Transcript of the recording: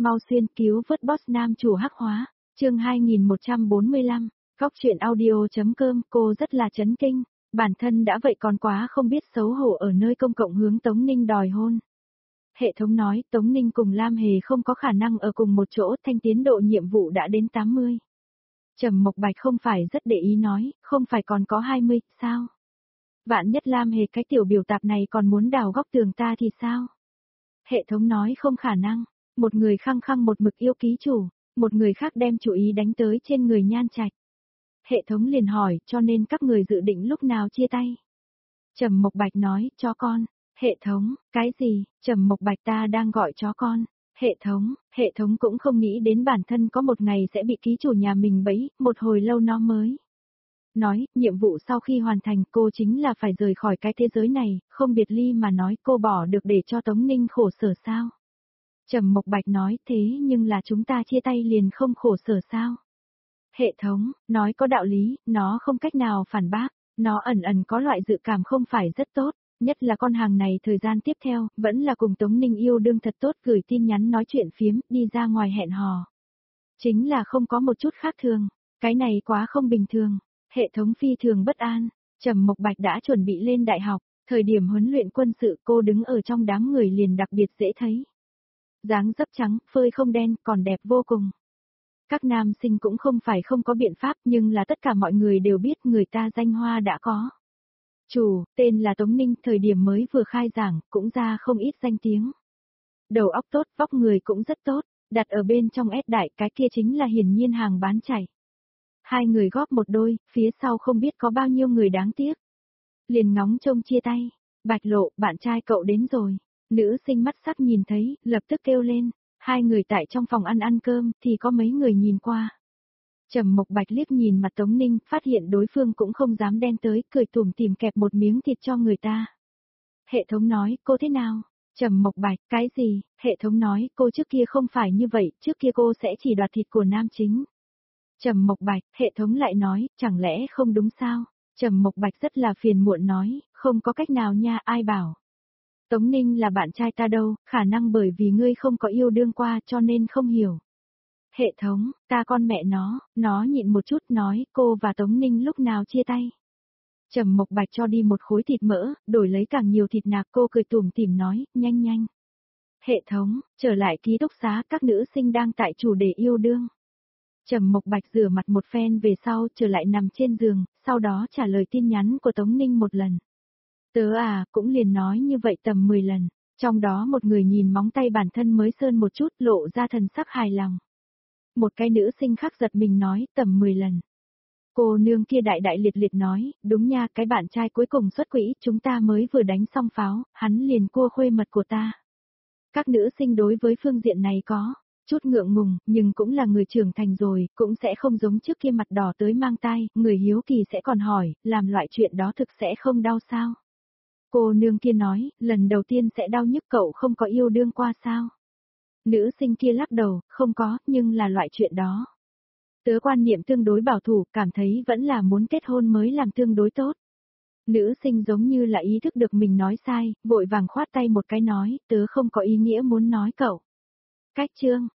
Mau xuyên cứu vớt boss nam chủ hắc hóa. Chương 2145. Góc truyện audio.com. Cô rất là chấn kinh. Bản thân đã vậy còn quá không biết xấu hổ ở nơi công cộng hướng Tống Ninh đòi hôn. Hệ thống nói Tống Ninh cùng Lam Hề không có khả năng ở cùng một chỗ, thanh tiến độ nhiệm vụ đã đến 80. Trầm Mộc Bạch không phải rất để ý nói, không phải còn có 20, sao? Vạn nhất Lam Hề cái tiểu biểu tạp này còn muốn đào góc tường ta thì sao? Hệ thống nói không khả năng, một người khăng khăng một mực yêu ký chủ, một người khác đem chủ ý đánh tới trên người Nhan Trạch. Hệ thống liền hỏi, cho nên các người dự định lúc nào chia tay? Trầm Mộc Bạch nói, chó con. Hệ thống, cái gì? Trầm Mộc Bạch ta đang gọi chó con. Hệ thống cũng không nghĩ đến bản thân có một ngày sẽ bị ký chủ nhà mình bẫy, một hồi lâu nó mới nói, nhiệm vụ sau khi hoàn thành cô chính là phải rời khỏi cái thế giới này, không biệt ly mà nói cô bỏ được để cho Tống Ninh khổ sở sao? Trầm Mộc Bạch nói, thế nhưng là chúng ta chia tay liền không khổ sở sao? Hệ thống, nói có đạo lý, nó không cách nào phản bác, nó ẩn ẩn có loại dự cảm không phải rất tốt, nhất là con hàng này thời gian tiếp theo, vẫn là cùng Tống Ninh yêu đương thật tốt, gửi tin nhắn nói chuyện phiếm, đi ra ngoài hẹn hò. Chính là không có một chút khác thường, cái này quá không bình thường, hệ thống phi thường bất an. Trầm Mộc Bạch đã chuẩn bị lên đại học, thời điểm huấn luyện quân sự cô đứng ở trong đám người liền đặc biệt dễ thấy. Dáng dấp trắng, phơi không đen, còn đẹp vô cùng. Các nam sinh cũng không phải không có biện pháp nhưng là tất cả mọi người đều biết người ta danh hoa đã có. Chủ, tên là Tống Ninh, thời điểm mới vừa khai giảng, cũng ra không ít danh tiếng. Đầu óc tốt, vóc người cũng rất tốt, đặt ở bên trong S đại cái kia chính là hiển nhiên hàng bán chạy. Hai người góp một đôi, phía sau không biết có bao nhiêu người đáng tiếc. Liền ngóng trông chia tay, Bạch Lộ, bạn trai cậu đến rồi. Nữ sinh mắt sắc nhìn thấy, lập tức kêu lên. Hai người tại trong phòng ăn cơm, thì có mấy người nhìn qua. Trầm Mộc Bạch liếc nhìn mặt Tống Ninh, phát hiện đối phương cũng không dám đen tới, cười tủm tỉm kẹp một miếng thịt cho người ta. Hệ thống nói, cô thế nào? Trầm Mộc Bạch, cái gì? Hệ thống nói, cô trước kia không phải như vậy, trước kia cô sẽ chỉ đoạt thịt của nam chính. Trầm Mộc Bạch, hệ thống lại nói, chẳng lẽ không đúng sao? Trầm Mộc Bạch rất là phiền muộn nói, không có cách nào nha, ai bảo. Tống Ninh là bạn trai ta đâu, khả năng bởi vì ngươi không có yêu đương qua cho nên không hiểu. Hệ thống, ta con mẹ nó nhịn một chút nói, cô và Tống Ninh lúc nào chia tay. Trầm Mộc Bạch cho đi một khối thịt mỡ, đổi lấy càng nhiều thịt nạc, cô cười tủm tỉm nói, nhanh. Hệ thống, trở lại ký túc xá, các nữ sinh đang tại chủ đề yêu đương. Trầm Mộc Bạch rửa mặt một phen về sau, trở lại nằm trên giường, sau đó trả lời tin nhắn của Tống Ninh một lần. Tớ cũng liền nói như vậy tầm 10 lần, trong đó một người nhìn móng tay bản thân mới sơn một chút, lộ ra thần sắc hài lòng. Một cái nữ sinh khác giật mình nói, tầm 10 lần. Cô nương kia đại liệt nói, đúng nha, cái bạn trai cuối cùng xuất quỹ, chúng ta mới vừa đánh xong pháo, hắn liền cua khuê mật của ta. Các nữ sinh đối với phương diện này có chút ngượng ngùng, nhưng cũng là người trưởng thành rồi, cũng sẽ không giống trước kia mặt đỏ tới mang tai, người hiếu kỳ sẽ còn hỏi, làm loại chuyện đó thực sẽ không đau sao? Cô nương kia nói, lần đầu tiên sẽ đau nhức, cậu không có yêu đương qua sao? Nữ sinh kia lắc đầu, không có, nhưng là loại chuyện đó. Tớ quan niệm tương đối bảo thủ, cảm thấy vẫn là muốn kết hôn mới làm tương đối tốt. Nữ sinh giống như là ý thức được mình nói sai, vội vàng khoát tay một cái nói, tớ không có ý nghĩa muốn nói cậu. Cách chương,